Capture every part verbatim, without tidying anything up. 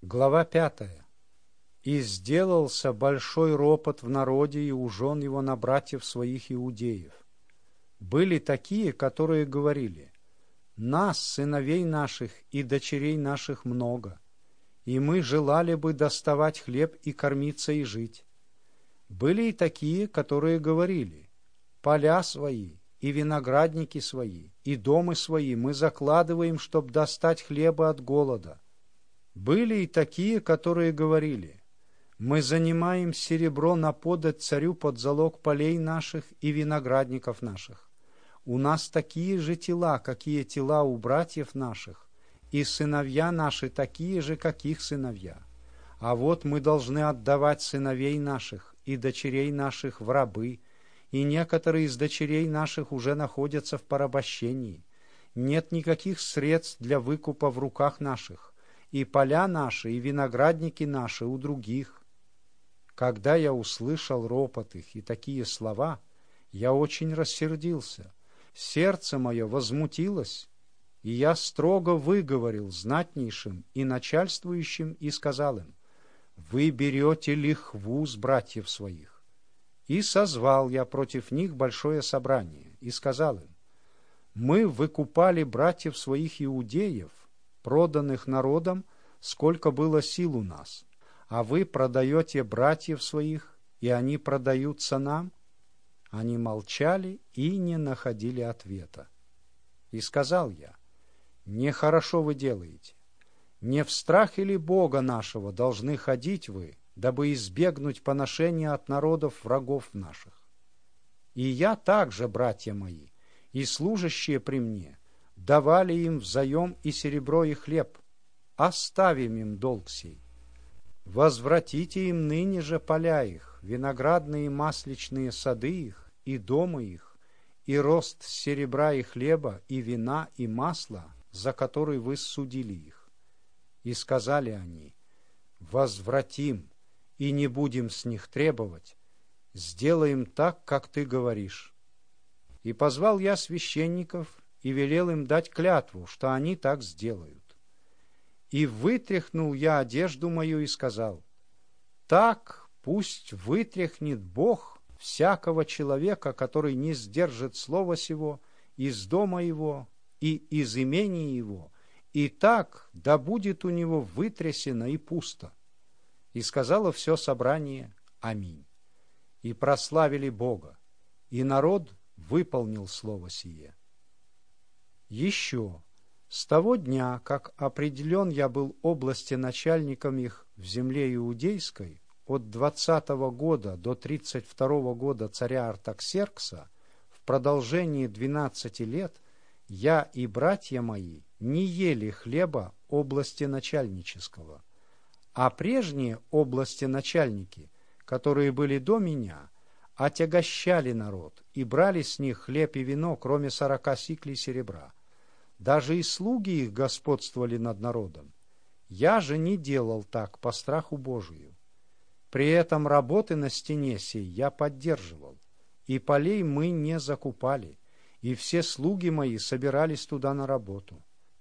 Глава пятая. «И сделался большой ропот в народе, и ужен его на братьев своих иудеев. Были такие, которые говорили: нас, сыновей наших и дочерей наших, много, и мы желали бы доставать хлеб и кормиться и жить. Были и такие, которые говорили: поля свои и виноградники свои и дома свои мы закладываем, чтоб достать хлеба от голода. Были и такие, которые говорили: мы занимаем серебро на подать царю под залог полей наших и виноградников наших. У нас такие же тела, какие тела у братьев наших, и сыновья наши такие же, как их сыновья. А вот мы должны отдавать сыновей наших и дочерей наших в рабы, и некоторые из дочерей наших уже находятся в порабощении. Нет никаких средств для выкупа в руках наших, и поля наши, и виноградники наши у других». Когда я услышал ропот их и такие слова, я очень рассердился, сердце мое возмутилось, и я строго выговорил знатнейшим и начальствующим и сказал им: «Вы берете лихву с братьев своих». И созвал я против них большое собрание и сказал им: «Мы выкупали братьев своих иудеев, проданных народом, сколько было сил у нас, а вы продаете братьев своих, и они продаются нам». Они молчали и не находили ответа. И сказал я: «Нехорошо вы делаете. Не в страхе ли Бога нашего должны ходить вы, дабы избегнуть поношения от народов врагов наших? И я также, братья мои, и служащие при мне, давали им взаем и серебро, и хлеб. Оставим им долг сей. Возвратите им ныне же поля их, виноградные и масличные сады их, и дома их, и рост серебра и хлеба, и вина, и масла, за который вы судили их». И сказали они: «Возвратим, и не будем с них требовать, сделаем так, как ты говоришь». И позвал я священников и велел им дать клятву, что они так сделают. И вытряхнул я одежду мою и сказал: «Так пусть вытряхнет Бог всякого человека, который не сдержит слова сего, из дома его и из имения его, и так да будет у него вытрясено и пусто». И сказало все собрание: «Аминь». И прославили Бога, и народ выполнил слово сие. Еще с того дня, как определен я был области начальником их в земле иудейской, от двадцатого года до тридцать второго года царя Артаксеркса, в продолжении двенадцати лет, я и братья мои не ели хлеба области начальнического. А прежние области начальники, которые были до меня, отягощали народ и брали с них хлеб и вино, кроме сорока сиклей серебра. Даже и слуги их господствовали над народом. Я же не делал так по страху Божию. При этом работы на стене сей я поддерживал, и полей мы не закупали, и все слуги мои собирались туда на работу.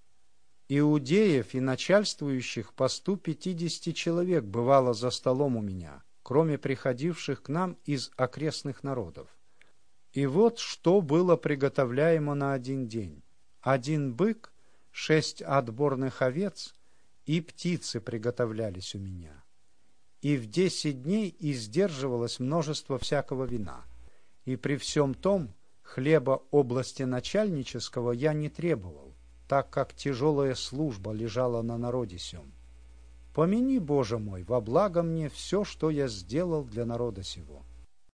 Иудеев и начальствующих по сто пятидесяти человек бывало за столом у меня, кроме приходивших к нам из окрестных народов. И вот что было приготовляемо на один день: один бык, шесть отборных овец и птицы приготовлялись у меня. И в десять дней издерживалось множество всякого вина. И при всем том хлеба области начальнического я не требовал, так как тяжелая служба лежала на народе сем. Помяни, Боже мой, во благо мне все, что я сделал для народа сего».